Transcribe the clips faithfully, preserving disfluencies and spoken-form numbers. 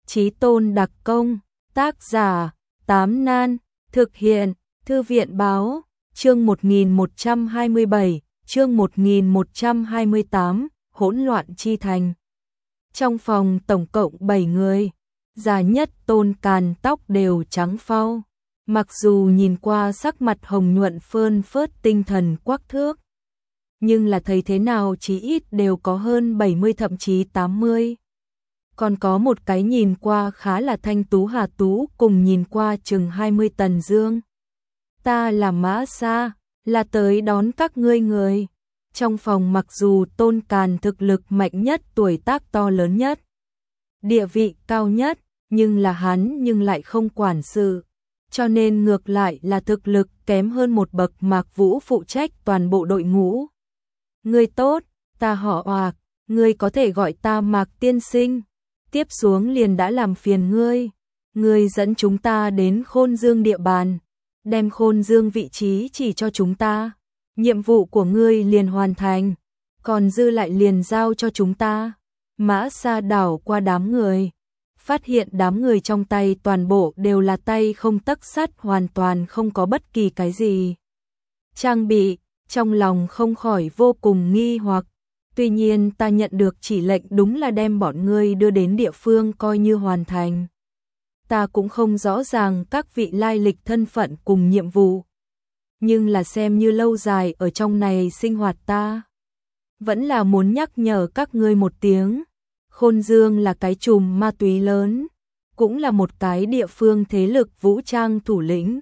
Chí Tôn đặc công, tác giả, Tám Nan, thực hiện, Thư viện báo, chương một nghìn một trăm hai mươi bảy, chương một nghìn một trăm hai mươi tám, hỗn loạn chi thành. Trong phòng tổng cộng bảy người, già nhất Tôn Càn tóc đều trắng phau, mặc dù nhìn qua sắc mặt hồng nhuận phơn phớt tinh thần quắc thước, nhưng là thấy thế nào chí ít đều có hơn bảy mươi thậm chí tám mươi. Còn có một cái nhìn qua khá là thanh tú Hà Tú cùng nhìn qua chừng hai mươi Tần Dương. Ta là Mã Sa, là tới đón các ngươi người. Trong phòng mặc dù Tôn Càn thực lực mạnh nhất, tuổi tác to lớn nhất, địa vị cao nhất, nhưng là hắn nhưng lại không quản sự. Cho nên ngược lại là thực lực kém hơn một bậc Mạc Vũ phụ trách toàn bộ đội ngũ. Ngươi tốt, ta họ Oạc, ngươi có thể gọi ta Mạc tiên sinh. Tiếp xuống liền đã làm phiền ngươi. Ngươi dẫn chúng ta đến Khôn Dương địa bàn, đem Khôn Dương vị trí chỉ cho chúng ta. Nhiệm vụ của ngươi liền hoàn thành, còn dư lại liền giao cho chúng ta. Mã Sa đảo qua đám người, phát hiện đám người trong tay toàn bộ đều là tay không tấc sắt, hoàn toàn không có bất kỳ cái gì trang bị, trong lòng không khỏi vô cùng nghi hoặc. Tuy nhiên ta nhận được chỉ lệnh đúng là đem bọn ngươi đưa đến địa phương coi như hoàn thành. Ta cũng không rõ ràng các vị lai lịch thân phận cùng nhiệm vụ, nhưng là xem như lâu dài ở trong này sinh hoạt ta, vẫn là muốn nhắc nhở các ngươi một tiếng. Khôn Dương là cái chùm ma túy lớn, cũng là một cái địa phương thế lực vũ trang thủ lĩnh.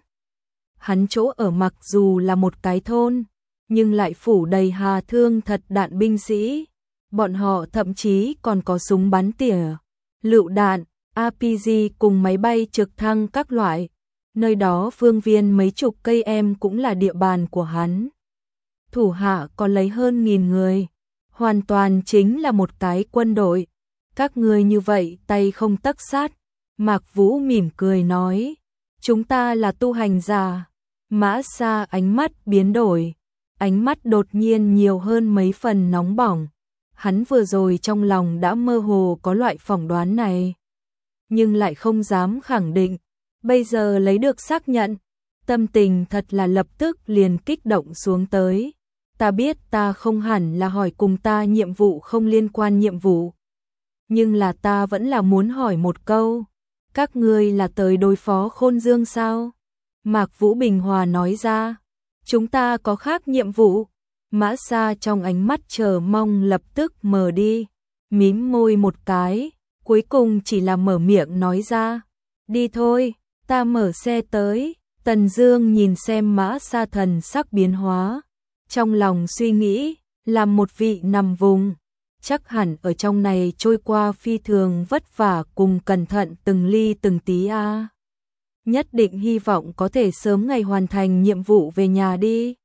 Hắn chỗ ở mặc dù là một cái thôn, nhưng lại phủ đầy hà thương thật đạn binh sĩ. Bọn họ thậm chí còn có súng bắn tỉa, lựu đạn, a pê giê cùng máy bay trực thăng các loại. Nơi đó phương viên mấy chục cây em cũng là địa bàn của hắn. Thủ hạ có lấy hơn nghìn người, hoàn toàn chính là một cái quân đội. Các ngươi như vậy tay không tấc sắt. Mạc Vũ mỉm cười nói, chúng ta là tu hành giả. Mã Sa ánh mắt biến đổi, ánh mắt đột nhiên nhiều hơn mấy phần nóng bỏng. Hắn vừa rồi trong lòng đã mơ hồ có loại phỏng đoán này, nhưng lại không dám khẳng định. Bây giờ lấy được xác nhận, tâm tình thật là lập tức liền kích động xuống tới. Ta biết ta không hẳn là hỏi cùng ta nhiệm vụ không liên quan nhiệm vụ, nhưng là ta vẫn là muốn hỏi một câu. Các ngươi là tới đối phó Khôn Dương sao? Mạc Vũ bình hòa nói ra, chúng ta có khác nhiệm vụ. Mã Sa trong ánh mắt chờ mong lập tức mờ đi, mím môi một cái, cuối cùng chỉ là mở miệng nói ra, đi thôi, ta mở xe tới. Tần Dương nhìn xem Mã Sa thần sắc biến hóa, trong lòng suy nghĩ, làm một vị nằm vùng, chắc hẳn ở trong này trôi qua phi thường vất vả cùng cẩn thận từng ly từng tí a. À. Nhất định hy vọng có thể sớm ngày hoàn thành nhiệm vụ về nhà đi.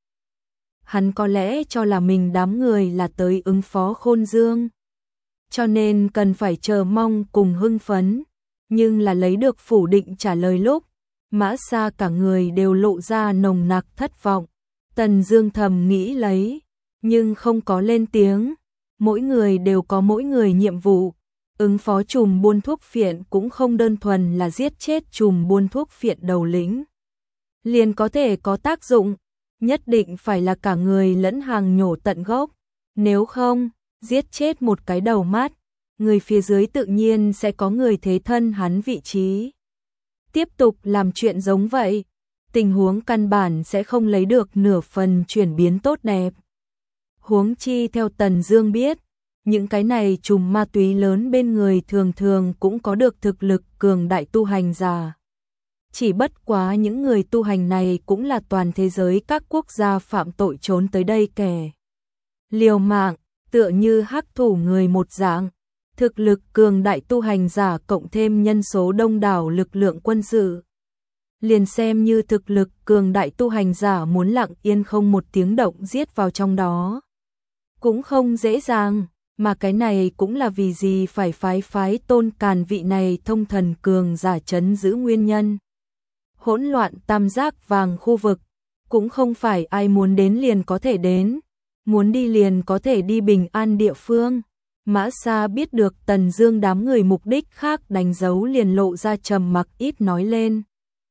Hắn có lẽ cho là mình đám người là tới ứng phó Khôn Dương, cho nên cần phải chờ mong cùng hưng phấn, nhưng là lấy được phủ định trả lời lúc, Mã Sa cả người đều lộ ra nồng nặc thất vọng. Tần Dương thầm nghĩ lấy, nhưng không có lên tiếng. Mỗi người đều có mỗi người nhiệm vụ, ứng phó chùm buôn thuốc phiện cũng không đơn thuần là giết chết chùm buôn thuốc phiện đầu lĩnh liền có thể có tác dụng, nhất định phải là cả người lẫn hàng nhổ tận gốc. Nếu không, giết chết một cái đầu mắt, người phía dưới tự nhiên sẽ có người thế thân hắn vị trí. Tiếp tục làm chuyện giống vậy, tình huống căn bản sẽ không lấy được nửa phần chuyển biến tốt đẹp. Huống chi theo Tần Dương biết, những cái này chùm ma túy lớn bên người thường thường cũng có được thực lực cường đại tu hành giả. Chỉ bất quá những người tu hành này cũng là toàn thế giới các quốc gia phạm tội trốn tới đây kẻ liều mạng, tựa như hắc thủ người một dạng. Thực lực cường đại tu hành giả cộng thêm nhân số đông đảo lực lượng quân sự, liền xem như thực lực cường đại tu hành giả muốn lặng yên không một tiếng động giết vào trong đó cũng không dễ dàng, mà cái này cũng là vì gì phải phái phái Tôn Càn vị này thông thần cường giả trấn giữ nguyên nhân. Hỗn loạn tam giác vàng khu vực, cũng không phải ai muốn đến liền có thể đến, muốn đi liền có thể đi bình an địa phương, Mã Sa biết được Tần Dương đám người mục đích khác đánh dấu liền lộ ra trầm mặc ít nói lên.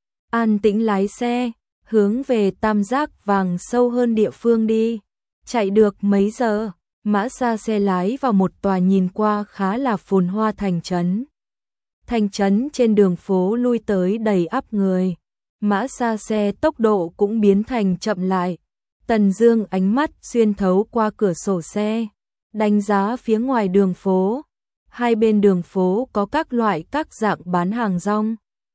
An tĩnh lái xe, hướng về tam giác vàng sâu hơn địa phương đi. Chạy được mấy giờ, Mã Sa xe lái vào một tòa nhìn qua khá là phồn hoa thành trấn. Thành trấn trên đường phố lui tới đầy ắp người. Mã Sa xe tốc độ cũng biến thành chậm lại. Tần Dương ánh mắt xuyên thấu qua cửa sổ xe, đánh giá phía ngoài đường phố. Hai bên đường phố có các loại các dạng bán hàng rong,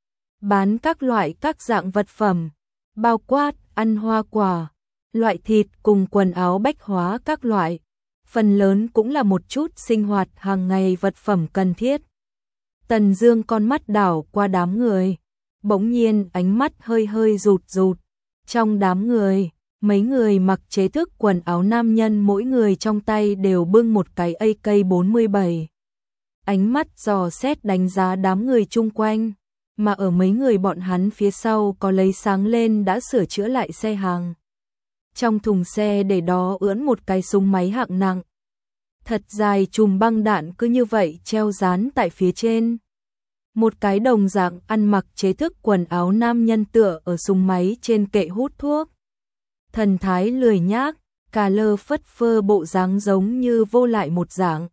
bán các loại các dạng vật phẩm, bao quát ăn hoa quả, loại thịt cùng quần áo bách hóa các loại. Phần lớn cũng là một chút sinh hoạt hàng ngày vật phẩm cần thiết. Tần Dương con mắt đảo qua đám người, bỗng nhiên ánh mắt hơi hơi rụt rụt. Trong đám người, mấy người mặc chế thức quần áo nam nhân mỗi người trong tay đều bưng một cái A K bốn mươi bảy. Ánh mắt dò xét đánh giá đám người chung quanh, mà ở mấy người bọn hắn phía sau có lấy sáng lên đã sửa chữa lại xe hàng. Trong thùng xe để đó ưỡn một cái súng máy hạng nặng. Thật dài chùm băng đạn cứ như vậy treo dán tại phía trên. Một cái đồng dạng ăn mặc chế thức quần áo nam nhân tựa ở súng máy trên kệ hút thuốc. Thần thái lười nhác, cà lơ phất phơ bộ dáng giống như vô lại một dạng.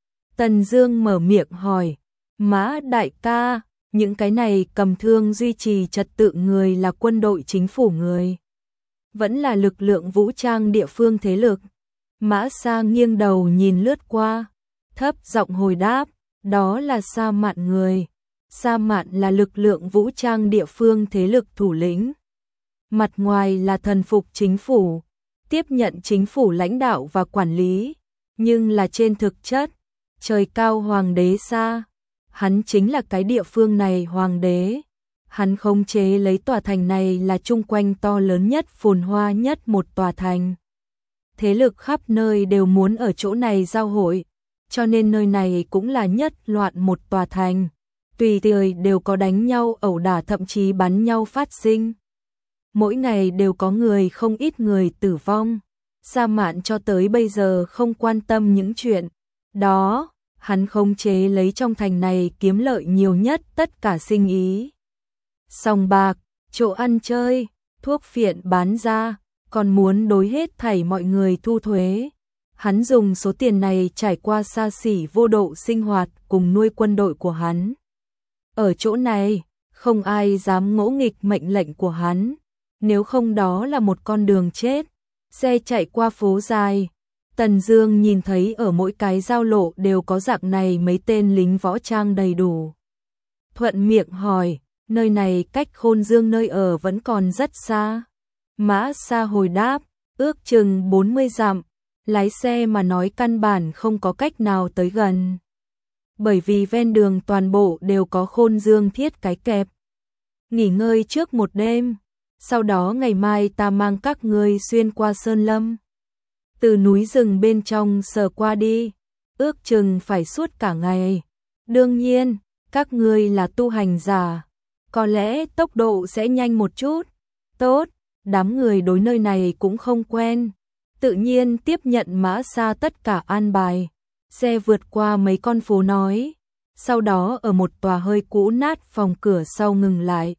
Tần Dương mở miệng hỏi, Mã đại ca, những cái này cầm thương duy trì trật tự người là quân đội chính phủ người, vẫn là lực lượng vũ trang địa phương thế lực? Mã Sa nghiêng đầu nhìn lướt qua, thấp giọng hồi đáp, đó là Sa Mạn người. Sa Mạn là lực lượng vũ trang địa phương thế lực thủ lĩnh. Mặt ngoài là thần phục chính phủ, tiếp nhận chính phủ lãnh đạo và quản lý, nhưng là trên thực chất, trời cao hoàng đế Sa, hắn chính là cái địa phương này hoàng đế. Hắn khống chế lấy tòa thành này là chung quanh to lớn nhất phồn hoa nhất một tòa thành. Thế lực khắp nơi đều muốn ở chỗ này giao hội, cho nên nơi này cũng là nhất loạn một tòa thành. Tùy thời đều có đánh nhau ẩu đả thậm chí bắn nhau phát sinh. Mỗi ngày đều có người không ít người tử vong. Sa Mạn cho tới bây giờ không quan tâm những chuyện đó, hắn khống chế lấy trong thành này kiếm lợi nhiều nhất tất cả sinh ý. Sòng bạc, chỗ ăn chơi, thuốc phiện bán ra, còn muốn đối hết thảy mọi người thu thuế. Hắn dùng số tiền này trải qua xa xỉ vô độ sinh hoạt cùng nuôi quân đội của hắn. Ở chỗ này, không ai dám ngỗ nghịch mệnh lệnh của hắn, nếu không đó là một con đường chết. Xe chạy qua phố dài, Tần Dương nhìn thấy ở mỗi cái giao lộ đều có dạng này mấy tên lính võ trang đầy đủ. Thuận miệng hỏi, nơi này cách Khôn Dương nơi ở vẫn còn rất xa. Mã Sa hồi đáp, ước chừng bốn mươi dặm, lái xe mà nói căn bản không có cách nào tới gần. Bởi vì ven đường toàn bộ đều có Khôn Dương thiết cái kẹp. Nghỉ ngơi trước một đêm, sau đó ngày mai ta mang các ngươi xuyên qua sơn lâm. Từ núi rừng bên trong sờ qua đi, ước chừng phải suốt cả ngày. Đương nhiên, các ngươi là tu hành giả, có lẽ tốc độ sẽ nhanh một chút. Tốt, đám người đối nơi này cũng không quen, tự nhiên tiếp nhận Mã Sa tất cả an bài. Xe vượt qua mấy con phố nói, sau đó ở một tòa hơi cũ nát phòng cửa sau ngừng lại.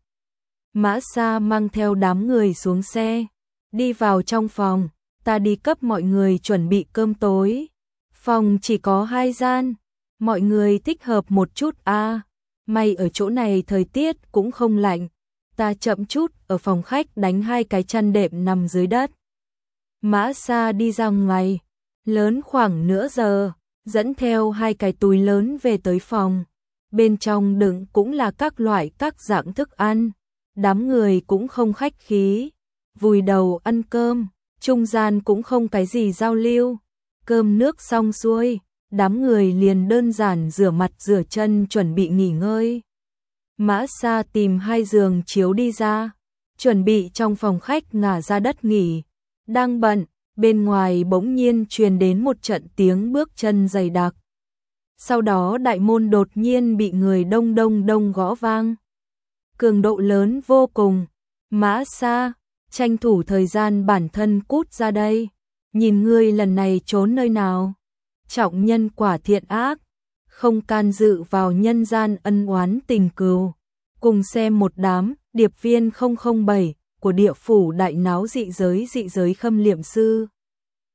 Mã Sa mang theo đám người xuống xe, đi vào trong phòng, ta đi cấp mọi người chuẩn bị cơm tối. Phòng chỉ có hai gian, mọi người thích hợp một chút a. À, may ở chỗ này thời tiết cũng không lạnh, ta chậm chút ở phòng khách đánh hai cái chăn đệm nằm dưới đất. Mã Sa đi ra ngoài, lớn khoảng nửa giờ, dẫn theo hai cái túi lớn về tới phòng. Bên trong đựng cũng là các loại các dạng thức ăn. Đám người cũng không khách khí, vùi đầu ăn cơm, trung gian cũng không cái gì giao lưu. Cơm nước xong xuôi, đám người liền đơn giản rửa mặt rửa chân chuẩn bị nghỉ ngơi. Mã Sa tìm hai giường chiếu đi ra, chuẩn bị trong phòng khách ngả ra đất nghỉ. Đang bận, bên ngoài bỗng nhiên truyền đến một trận tiếng bước chân dày đặc. Sau đó đại môn đột nhiên bị người đông đông đông gõ vang. Cường độ lớn vô cùng. Mã Sa, tranh thủ thời gian bản thân cút ra đây. Nhìn ngươi lần này trốn nơi nào? trọng nhân quả thiện ác, không can dự vào nhân gian ân oán tình cừu. Cùng xem một đám điệp viên không không bảy của địa phủ đại náo dị giới dị giới khâm liệm sư.